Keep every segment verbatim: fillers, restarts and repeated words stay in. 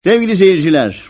Sevgili seyirciler,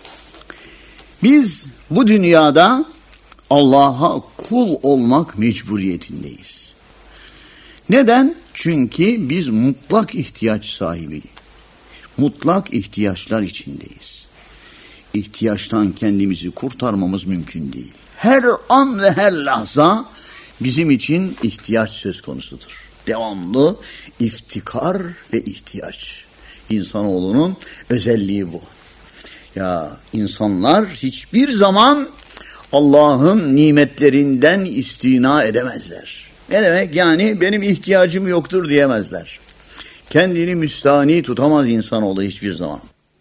biz bu dünyada Allah'a kul olmak mecburiyetindeyiz. Neden? Çünkü biz mutlak ihtiyaç sahibiyiz. Mutlak ihtiyaçlar içindeyiz. İhtiyaçtan kendimizi kurtarmamız mümkün değil. Her an ve her lahza bizim için ihtiyaç söz konusudur. Devamlı iftikar ve ihtiyaç. İnsanoğlunun özelliği bu. Ya insanlar hiçbir zaman Allah'ın nimetlerinden istina edemezler. Ne demek? Yani benim ihtiyacım yoktur diyemezler. Kendini müstahni tutamaz insanoğlu hiçbir zaman.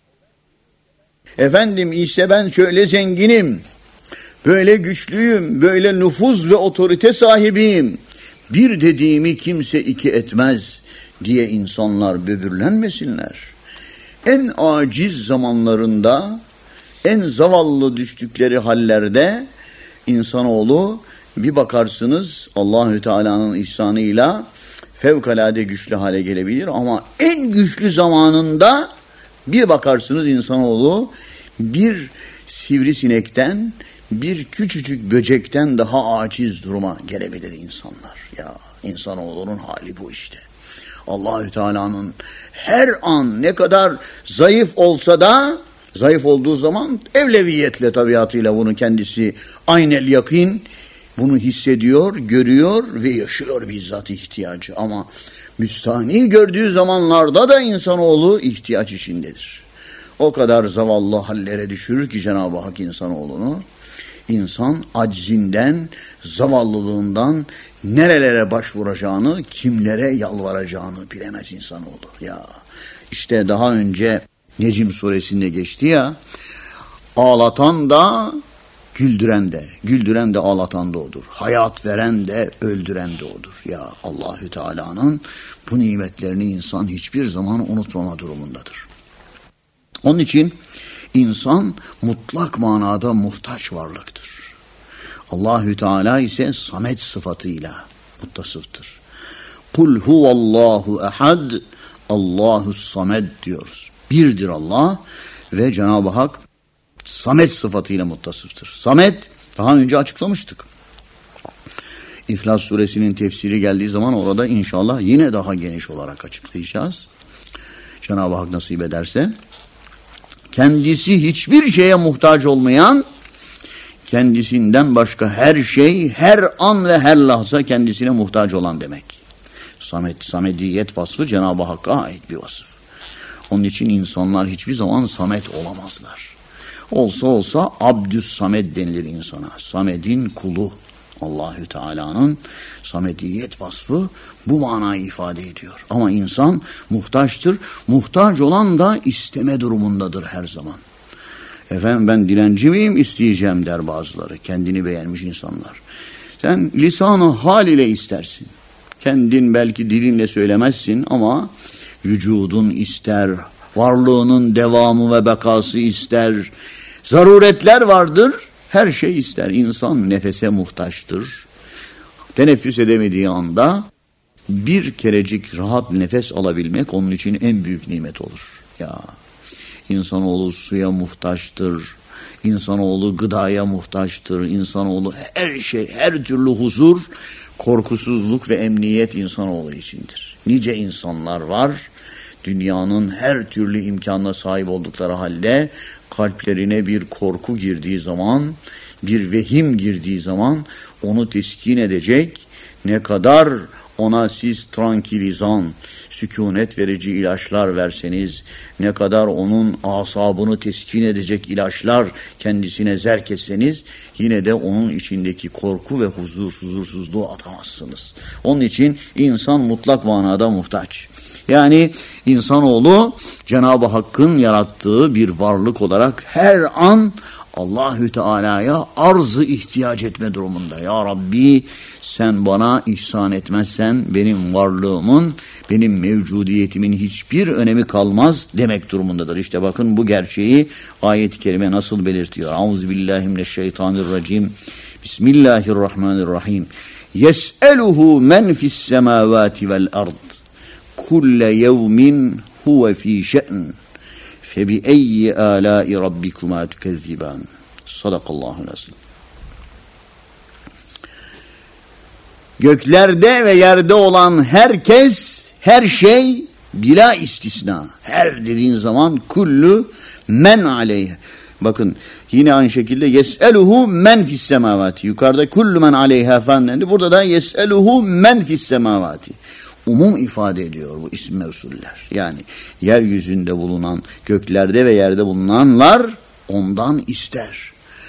Efendim işte ben şöyle zenginim, böyle güçlüyüm, böyle nüfuz ve otorite sahibiyim. Bir dediğimi kimse iki etmez diye insanlar böbürlenmesinler. En aciz zamanlarında, en zavallı düştükleri hallerde insanoğlu bir bakarsınız Allahü Teala'nın ihsanıyla fevkalade güçlü hale gelebilir ama en güçlü zamanında bir bakarsınız insanoğlu bir sivrisinekten, bir küçücük böcekten daha aciz duruma gelebilir insanlar. Ya insanoğlunun hali bu işte. Allahü Teala'nın her an ne kadar zayıf olsa da, zayıf olduğu zaman evleviyetle tabiatıyla bunu kendisi aynel yakin bunu hissediyor, görüyor ve yaşıyor bizzat ihtiyacı. Ama müstahni gördüğü zamanlarda da insanoğlu ihtiyaç içindedir. O kadar zavallı hallere düşürür ki Cenab-ı Hak insanoğlunu. İnsan aczinden, zavallılığından nerelere başvuracağını, kimlere yalvaracağını bilemez insanoğlu. Ya işte daha önce Necm suresinde geçti ya, ağlatan da güldüren de, güldüren de ağlatan da odur. Hayat veren de öldüren de odur. Ya Allahü Teala'nın bu nimetlerini insan hiçbir zaman unutmama durumundadır. Onun için İnsan mutlak manada muhtaç varlıktır. Allahü Teala ise samet sıfatıyla muttasıftır. Kul huvallahu ehad, Allahus samed diyoruz. Birdir Allah ve Cenab-ı Hak samet sıfatıyla muttasıftır. Samet daha önce açıklamıştık. İhlas suresinin tefsiri geldiği zaman orada inşallah yine daha geniş olarak açıklayacağız. Cenab-ı Hak nasip ederse. Kendisi hiçbir şeye muhtaç olmayan, kendisinden başka her şey, her an ve her lahza kendisine muhtaç olan demek. Samet, samediyet vasfı Cenab-ı Hakk'a ait bir vasıf. Onun için insanlar hiçbir zaman samet olamazlar. Olsa olsa abdüs samed denilir insana. Samed'in kulu. Allahü Teala'nın samediyet vasfı bu manayı ifade ediyor. Ama insan muhtaçtır. Muhtaç olan da isteme durumundadır her zaman. Efendim ben dilenci miyim, isteyeceğim der bazıları. Kendini beğenmiş insanlar. Sen lisan-ı hal ile istersin. Kendin belki dilinle söylemezsin ama vücudun ister, varlığının devamı ve bekası ister. Zaruretler vardır. Her şey ister. İnsan nefese muhtaçtır. Teneffüs edemediği anda bir kerecik rahat nefes alabilmek onun için en büyük nimet olur. Ya insanoğlu suya muhtaçtır. İnsanoğlu gıdaya muhtaçtır. İnsanoğlu her şey, her türlü huzur, korkusuzluk ve emniyet insanoğlu içindir. Nice insanlar var. Dünyanın her türlü imkanına sahip oldukları halde kalplerine bir korku girdiği zaman, bir vehim girdiği zaman onu teskin edecek, ne kadar ona siz trankilizan, sükunet verici ilaçlar verseniz, ne kadar onun asabını teskin edecek ilaçlar kendisine zerk etseniz, yine de onun içindeki korku ve huzur, huzursuzluğu atamazsınız. Onun için insan mutlak manada muhtaç. Yani insanoğlu Cenab-ı Hakk'ın yarattığı bir varlık olarak her an Allahü Teala'ya arz-ı ihtiyaç etme durumunda. Ya Rabbi sen bana ihsan etmezsen benim varlığımın, benim mevcudiyetimin hiçbir önemi kalmaz demek durumundadır. İşte bakın bu gerçeği ayet-i kerime nasıl belirtiyor. Euzubillahimineşşeytanirracim. Bismillahirrahmanirrahim. Yes'eluhu men fis semavati vel ard. Kulle yevmin huve fî şe'n. Febi eyyi alâi rabbikuma tükezziban. Sadakallahu nasıl. Göklerde ve yerde olan herkes, her şey bila istisna. Her dediğin zaman kullu men aleyhe. Bakın yine aynı şekilde yes'eluhu men fis semavati. Yukarıda kullu men aleyha falan dendi. Burada da yes'eluhu men fis semavati. Umum ifade ediyor bu isim mevsuller. Yani yeryüzünde bulunan, göklerde ve yerde bulunanlar ondan ister.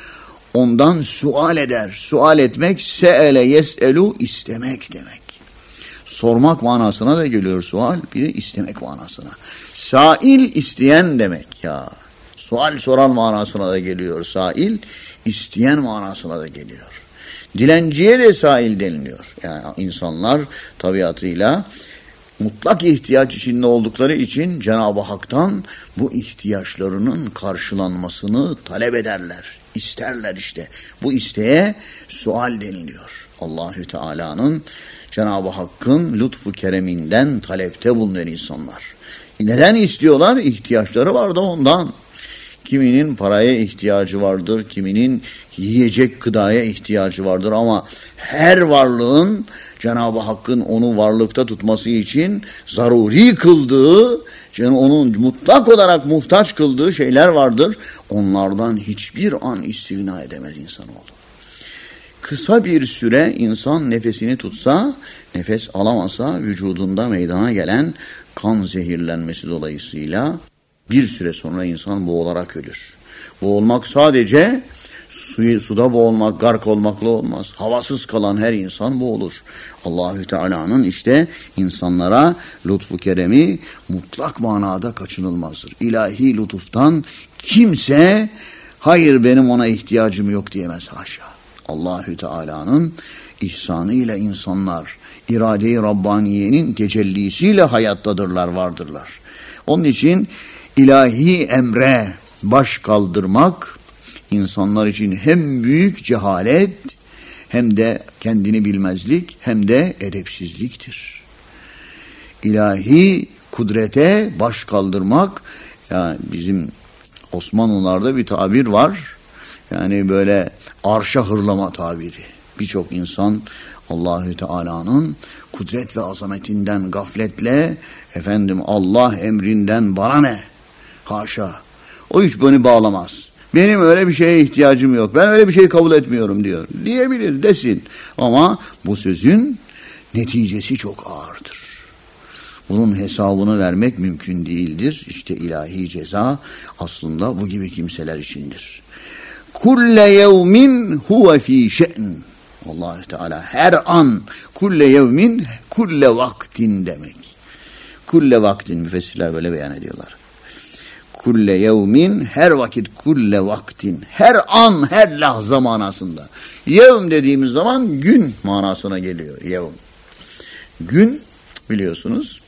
Ondan sual eder. Sual etmek, se'ele yes'elu istemek demek. Sormak manasına da geliyor sual, bir de istemek manasına. Sail isteyen demek ya. Sual soran manasına da geliyor sail, isteyen manasına da geliyor. Dilenciye de sail deniliyor. Yani insanlar tabiatıyla mutlak ihtiyaç içinde oldukları için Cenab-ı Hak'tan bu ihtiyaçlarının karşılanmasını talep ederler. İsterler işte. Bu isteğe sual deniliyor. Allahü Teala'nın, Cenab-ı Hakk'ın lütfu kereminden talepte bulunan insanlar. Neden istiyorlar? İhtiyaçları var da ondan. Kiminin paraya ihtiyacı vardır, kiminin yiyecek gıdaya ihtiyacı vardır ama her varlığın Cenab-ı Hakk'ın onu varlıkta tutması için zaruri kıldığı, onun mutlak olarak muhtaç kıldığı şeyler vardır. Onlardan hiçbir an istigna edemez insanoğlu. Kısa bir süre insan nefesini tutsa, nefes alamasa vücudunda meydana gelen kan zehirlenmesi dolayısıyla bir süre sonra insan boğularak ölür. Boğulmak sadece suyu, suda boğulmak, gark olmakla olmaz. Havasız kalan her insan boğulur. Allahü Teala'nın işte insanlara lütfu keremi mutlak manada kaçınılmazdır. İlahi lütuftan kimse hayır benim ona ihtiyacım yok diyemez haşa. Allahü Teala'nın ihsanıyla insanlar irade-i Rabbaniye'nin tecellisiyle hayattadırlar, vardırlar. Onun için ilahi emre baş kaldırmak insanlar için hem büyük cehalet hem de kendini bilmezlik hem de edepsizliktir. İlahi kudrete baş kaldırmak, yani bizim Osmanlılarda bir tabir var. Yani böyle arşa hırlama tabiri. Birçok insan Allahü Teala'nın kudret ve azametinden gafletle efendim Allah emrinden bana ne? Haşa. O hiç beni bağlamaz. Benim öyle bir şeye ihtiyacım yok. Ben öyle bir şey kabul etmiyorum diyor. Diyebilir, desin. Ama bu sözün neticesi çok ağırdır. Bunun hesabını vermek mümkün değildir. İşte ilahi ceza aslında bu gibi kimseler içindir. Kulle yevmin huve fî şe'n. Allah Teala her an, kulle yevmin, kulle vaktin demek. Kulle vaktin, müfessirler böyle beyan ediyorlar. Kulle yevmin, her vakit, kulle vaktin, her an, her lahza manasında. Yevm dediğimiz zaman gün manasına geliyor, yevm. Gün biliyorsunuz,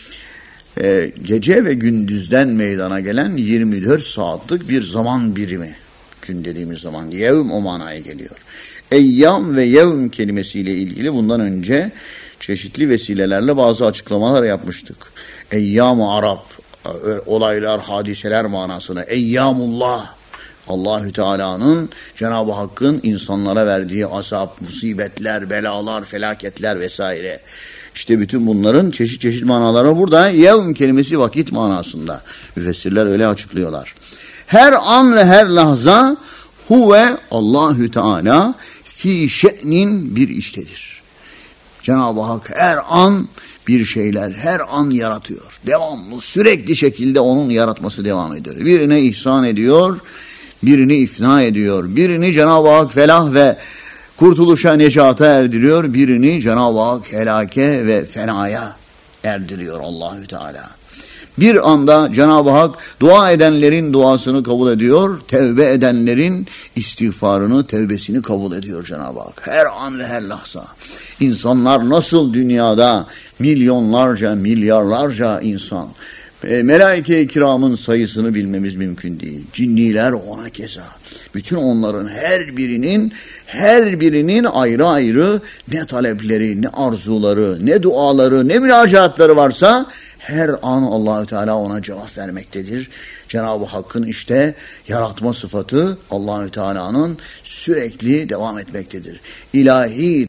e, gece ve gündüzden meydana gelen yirmi dört saatlik bir zaman birimi. Gün dediğimiz zaman yevm o manaya geliyor. Eyyam ve yevm kelimesiyle ilgili bundan önce çeşitli vesilelerle bazı açıklamalar yapmıştık. Eyyam-ı Arap, olaylar, hadiseler manasına. Eyyamullah, Allahü Teala'nın, Cenab-ı Hakk'ın insanlara verdiği azap, musibetler, belalar, felaketler vesaire. İşte bütün bunların çeşit çeşit manaları burada. Yevm kelimesi vakit manasında. Müfessirler öyle açıklıyorlar. Her an ve her lahza huve Allahü Teala fi şe'nin bir iştedir. Cenab-ı Hak her an bir şeyler, her an yaratıyor. Devamlı, sürekli şekilde onun yaratması devam ediyor. Birine ihsan ediyor, birini ifna ediyor. Birini Cenab-ı Hak felah ve kurtuluşa, necata erdiriyor. Birini Cenab-ı Hak helake ve fenaya erdiriyor Allahü Teala. Bir anda Cenab-ı Hak dua edenlerin duasını kabul ediyor, tevbe edenlerin istiğfarını, tevbesini kabul ediyor Cenab-ı Hak. Her an ve her lahza. İnsanlar nasıl dünyada milyonlarca, milyarlarca insan, e, melaike-i kiramın sayısını bilmemiz mümkün değil. Cinniler ona keza. Bütün onların her birinin, her birinin ayrı ayrı ne talepleri, ne arzuları, ne duaları, ne müracaatları varsa Her an Allahü Teala ona cevap vermektedir. Cenab-ı Hakk'ın işte yaratma sıfatı Allahü Teala'nın sürekli devam etmektedir. İlahi